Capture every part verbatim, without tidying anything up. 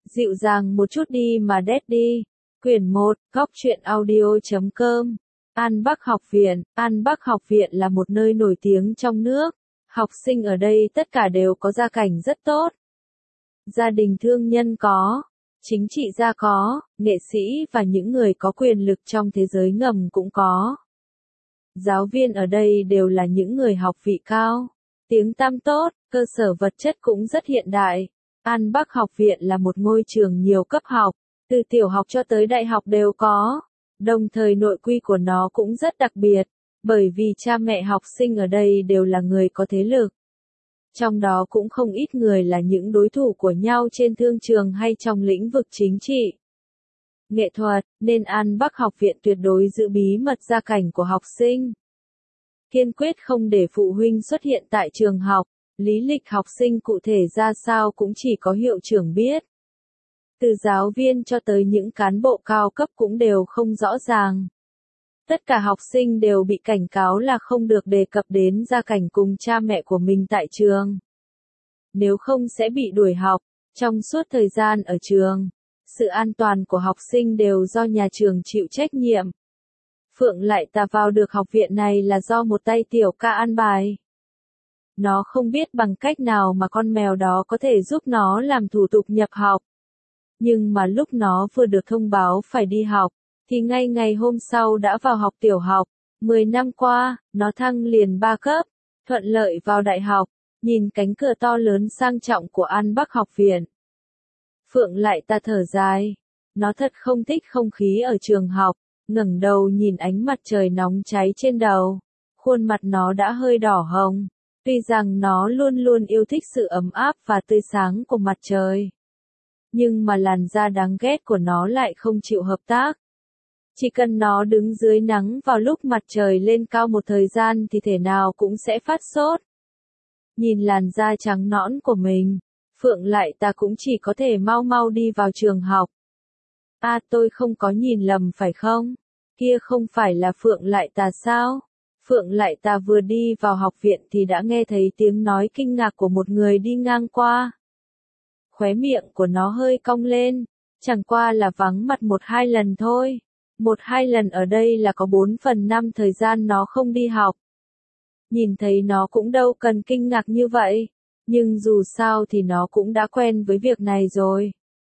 Dịu dàng một chút đi mà Daddy. Quyển một, góc truyện audio chấm com. An Bắc Học Viện. An Bắc Học Viện là một nơi nổi tiếng trong nước. Học sinh ở đây tất cả đều có gia cảnh rất tốt. Gia đình thương nhân có, chính trị gia có, nghệ sĩ và những người có quyền lực trong thế giới ngầm cũng có. Giáo viên ở đây đều là những người học vị cao, tiếng tăm tốt, cơ sở vật chất cũng rất hiện đại. An Bắc Học Viện là một ngôi trường nhiều cấp học, từ tiểu học cho tới đại học đều có. Đồng thời nội quy của nó cũng rất đặc biệt, bởi vì cha mẹ học sinh ở đây đều là người có thế lực. Trong đó cũng không ít người là những đối thủ của nhau trên thương trường hay trong lĩnh vực chính trị, nghệ thuật, nên An Bắc Học Viện tuyệt đối giữ bí mật gia cảnh của học sinh. Kiên quyết không để phụ huynh xuất hiện tại trường học, lý lịch học sinh cụ thể ra sao cũng chỉ có hiệu trưởng biết. Từ giáo viên cho tới những cán bộ cao cấp cũng đều không rõ ràng. Tất cả học sinh đều bị cảnh cáo là không được đề cập đến gia cảnh cùng cha mẹ của mình tại trường. Nếu không sẽ bị đuổi học, trong suốt thời gian ở trường. Sự an toàn của học sinh đều do nhà trường chịu trách nhiệm. Phượng Lại Tà vào được học viện này là do một tay tiểu ca an bài. Nó không biết bằng cách nào mà con mèo đó có thể giúp nó làm thủ tục nhập học. Nhưng mà lúc nó vừa được thông báo phải đi học, thì ngay ngày hôm sau đã vào học tiểu học. Mười năm qua, nó thăng liền ba cấp, thuận lợi vào đại học, nhìn cánh cửa to lớn sang trọng của An Bắc Học Viện. Phượng Lại Tà thở dài, nó thật không thích không khí ở trường học, ngẩng đầu nhìn ánh mặt trời nóng cháy trên đầu. Khuôn mặt nó đã hơi đỏ hồng, tuy rằng nó luôn luôn yêu thích sự ấm áp và tươi sáng của mặt trời. Nhưng mà làn da đáng ghét của nó lại không chịu hợp tác. Chỉ cần nó đứng dưới nắng vào lúc mặt trời lên cao một thời gian thì thể nào cũng sẽ phát sốt. Nhìn làn da trắng nõn của mình, Phượng Lại Tà cũng chỉ có thể mau mau đi vào trường học. À, tôi không có nhìn lầm phải không? Kia không phải là Phượng Lại Tà sao? Phượng Lại Tà vừa đi vào học viện thì đã nghe thấy tiếng nói kinh ngạc của một người đi ngang qua. Khóe miệng của nó hơi cong lên, chẳng qua là vắng mặt một hai lần thôi. Một hai lần ở đây là có bốn phần năm thời gian nó không đi học. Nhìn thấy nó cũng đâu cần kinh ngạc như vậy, nhưng dù sao thì nó cũng đã quen với việc này rồi.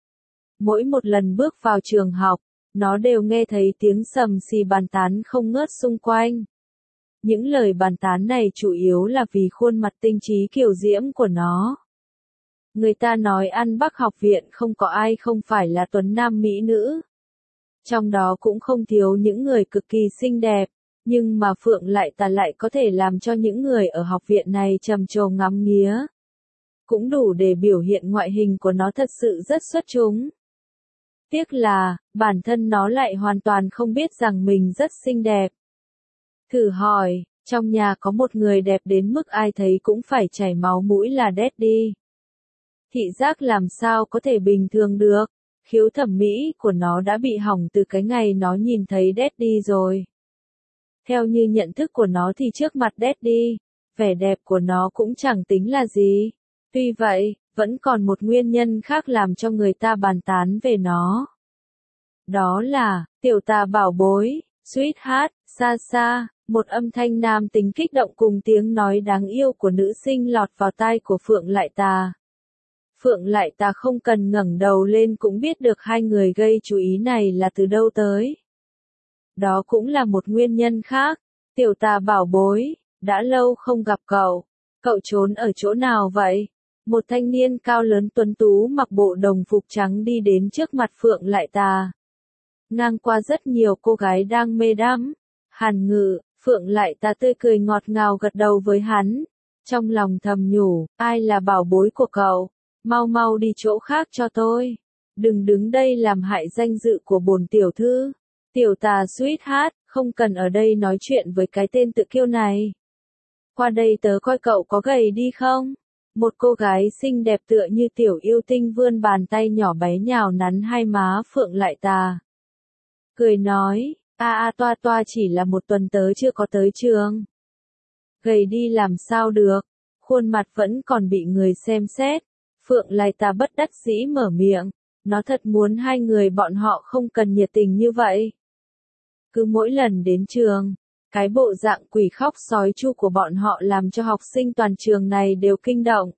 Mỗi một lần bước vào trường học, nó đều nghe thấy tiếng sầm xì bàn tán không ngớt xung quanh. Những lời bàn tán này chủ yếu là vì khuôn mặt tinh trí kiều diễm của nó. Người ta nói An Bắc Học Viện không có ai không phải là tuấn nam mỹ nữ. Trong đó cũng không thiếu những người cực kỳ xinh đẹp, nhưng mà Phượng Lại Tà lại có thể làm cho những người ở học viện này trầm trồ ngắm nghía. Cũng đủ để biểu hiện ngoại hình của nó thật sự rất xuất chúng. Tiếc là, bản thân nó lại hoàn toàn không biết rằng mình rất xinh đẹp. Thử hỏi, trong nhà có một người đẹp đến mức ai thấy cũng phải chảy máu mũi là Daddy. Thị giác làm sao có thể bình thường được, khiếu thẩm mỹ của nó đã bị hỏng từ cái ngày nó nhìn thấy Daddy rồi. Theo như nhận thức của nó thì trước mặt Daddy, vẻ đẹp của nó cũng chẳng tính là gì. Tuy vậy, vẫn còn một nguyên nhân khác làm cho người ta bàn tán về nó. Đó là, tiểu tà bảo bối, sweetheart, xa xa, một âm thanh nam tính kích động cùng tiếng nói đáng yêu của nữ sinh lọt vào tai của Phượng Lại Tà. Phượng Lại Tà không cần ngẩng đầu lên cũng biết được hai người gây chú ý này là từ đâu tới. Đó cũng là một nguyên nhân khác. Tiểu Tà bảo bối, đã lâu không gặp cậu. Cậu trốn ở chỗ nào vậy? Một thanh niên cao lớn tuấn tú mặc bộ đồng phục trắng đi đến trước mặt Phượng Lại Tà. Ngang qua rất nhiều cô gái đang mê đắm. Hàn Ngự, Phượng Lại Tà tươi cười ngọt ngào gật đầu với hắn. Trong lòng thầm nhủ, ai là bảo bối của cậu? Mau mau đi chỗ khác cho tôi. Đừng đứng đây làm hại danh dự của bổn tiểu thư. Tiểu Tà sweetheart, không cần ở đây nói chuyện với cái tên tự kiêu này. Qua đây tớ coi cậu có gầy đi không? Một cô gái xinh đẹp tựa như tiểu yêu tinh vươn bàn tay nhỏ bé nhào nắn hai má Phượng Lại Tà. Cười nói, a a toa toa chỉ là một tuần tớ chưa có tới trường. Gầy đi làm sao được, khuôn mặt vẫn còn bị người xem xét. Phượng Lại Tà bất đắc dĩ mở miệng, Nó thật muốn hai người bọn họ không cần nhiệt tình như vậy. Cứ mỗi lần đến trường, cái bộ dạng quỷ khóc sói chu của bọn họ làm cho học sinh toàn trường này đều kinh động.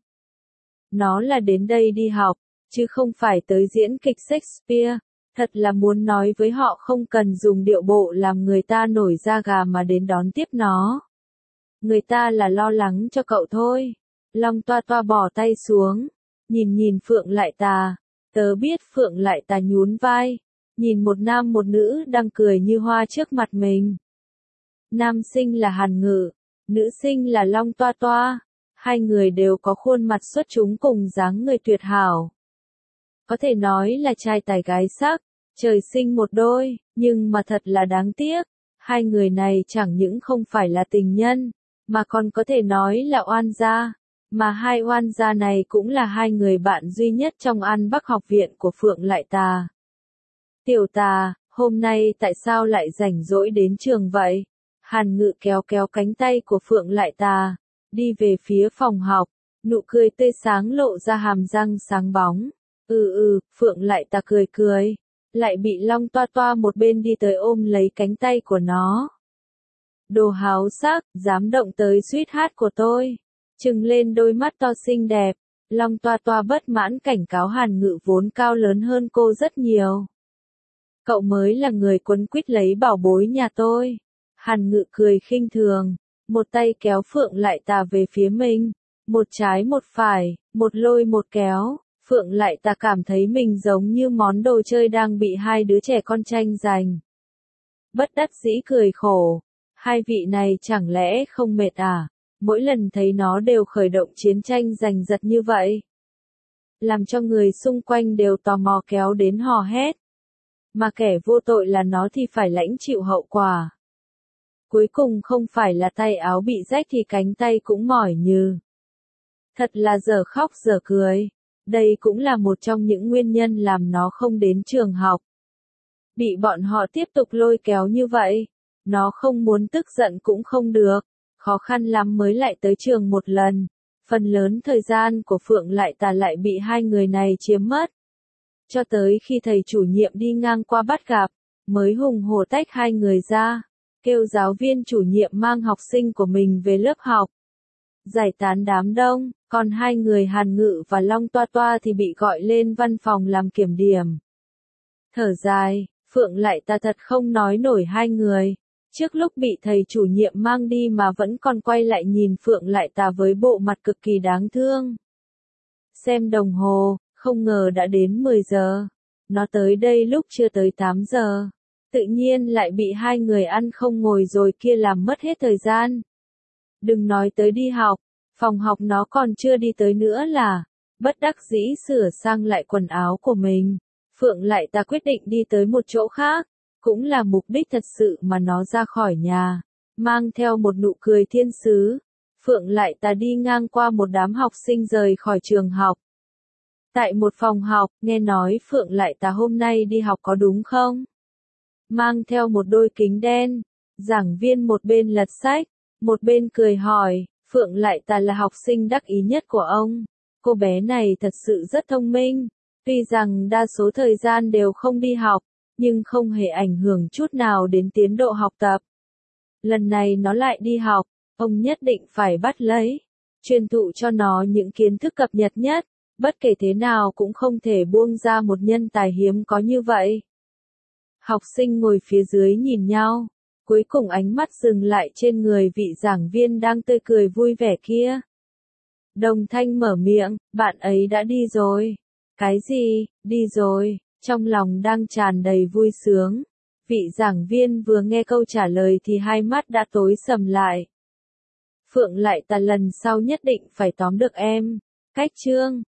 Nó là đến đây đi học, chứ không phải tới diễn kịch Shakespeare. Thật là muốn nói với họ không cần dùng điệu bộ làm người ta nổi da gà mà đến đón tiếp nó. Người ta là lo lắng cho cậu thôi. Long Toa Toa bỏ tay xuống, nhìn nhìn Phượng Lại Tà. Tớ biết. Phượng Lại Tà nhún vai, nhìn một nam một nữ đang cười như hoa trước mặt mình. Nam sinh là Hàn Ngự, nữ sinh là Long Toa Toa. Hai người đều có khuôn mặt xuất chúng cùng dáng người tuyệt hảo. Có thể nói là trai tài gái sắc, trời sinh một đôi, nhưng mà thật là đáng tiếc. Hai người này chẳng những không phải là tình nhân, mà còn có thể nói là oan gia. Mà hai oan gia này cũng là hai người bạn duy nhất trong An Bắc học viện của Phượng Lại Tà. Tiểu Tà, hôm nay tại sao lại rảnh rỗi đến trường vậy? Hàn Ngự kéo kéo cánh tay của Phượng Lại Tà, đi về phía phòng học, nụ cười tươi sáng lộ ra hàm răng sáng bóng. Ừ ừ, Phượng Lại Tà cười cười, lại bị Long Toa Toa một bên đi tới ôm lấy cánh tay của nó. Đồ háo sắc, dám động tới sweetheart của tôi. Trừng lên đôi mắt to xinh đẹp, Long Toa Toa bất mãn cảnh cáo Hàn Ngự vốn cao lớn hơn cô rất nhiều. Cậu mới là người quấn quýt lấy bảo bối nhà tôi. Hàn Ngự cười khinh thường, một tay kéo Phượng Lại Tà về phía mình, một trái một phải, một lôi một kéo. Phượng Lại Tà cảm thấy mình giống như món đồ chơi đang bị hai đứa trẻ con tranh giành. Bất đắc dĩ cười khổ, hai vị này chẳng lẽ không mệt à? Mỗi lần thấy nó đều khởi động chiến tranh giành giật như vậy, làm cho người xung quanh đều tò mò kéo đến hò hét. Mà kẻ vô tội là nó thì phải lãnh chịu hậu quả. Cuối cùng không phải là tay áo bị rách thì cánh tay cũng mỏi nhừ. Thật là dở khóc dở cười. Đây cũng là một trong những nguyên nhân làm nó không đến trường học. Bị bọn họ tiếp tục lôi kéo như vậy, nó không muốn tức giận cũng không được. Khó khăn lắm mới lại tới trường một lần. Phần lớn thời gian của Phượng Lại Tà lại bị hai người này chiếm mất. Cho tới khi thầy chủ nhiệm đi ngang qua bắt gặp, mới hùng hổ tách hai người ra, kêu giáo viên chủ nhiệm mang học sinh của mình về lớp học. Giải tán đám đông, còn hai người Hàn Ngự và Long Toa Toa thì bị gọi lên văn phòng làm kiểm điểm. Thở dài, Phượng Lại Tà thật không nói nổi hai người. Trước lúc bị thầy chủ nhiệm mang đi mà vẫn còn quay lại nhìn Phượng Lại Tà với bộ mặt cực kỳ đáng thương. Xem đồng hồ, không ngờ đã đến mười giờ. Nó tới đây lúc chưa tới tám giờ. Tự nhiên lại bị hai người ăn không ngồi rồi kia làm mất hết thời gian. Đừng nói tới đi học, phòng học nó còn chưa đi tới nữa là, bất đắc dĩ sửa sang lại quần áo của mình. Phượng Lại Tà quyết định đi tới một chỗ khác, cũng là mục đích thật sự mà nó ra khỏi nhà, mang theo một nụ cười thiên sứ. Phượng Lại Tà đi ngang qua một đám học sinh rời khỏi trường học. Tại một phòng học, nghe nói Phượng Lại Tà hôm nay đi học có đúng không? Mang theo một đôi kính đen, giảng viên một bên lật sách, một bên cười hỏi, Phượng Lại Tà là học sinh đắc ý nhất của ông. Cô bé này thật sự rất thông minh, tuy rằng đa số thời gian đều không đi học, nhưng không hề ảnh hưởng chút nào đến tiến độ học tập. Lần này nó lại đi học, ông nhất định phải bắt lấy, truyền thụ cho nó những kiến thức cập nhật nhất, bất kể thế nào cũng không thể buông ra một nhân tài hiếm có như vậy. Học sinh ngồi phía dưới nhìn nhau, cuối cùng ánh mắt dừng lại trên người vị giảng viên đang tươi cười vui vẻ kia. Đồng thanh mở miệng, bạn ấy đã đi rồi. Cái gì, đi rồi? Trong lòng đang tràn đầy vui sướng. Vị giảng viên vừa nghe câu trả lời thì hai mắt đã tối sầm lại. Phượng Lại Tà lần sau nhất định phải tóm được em. Cách chương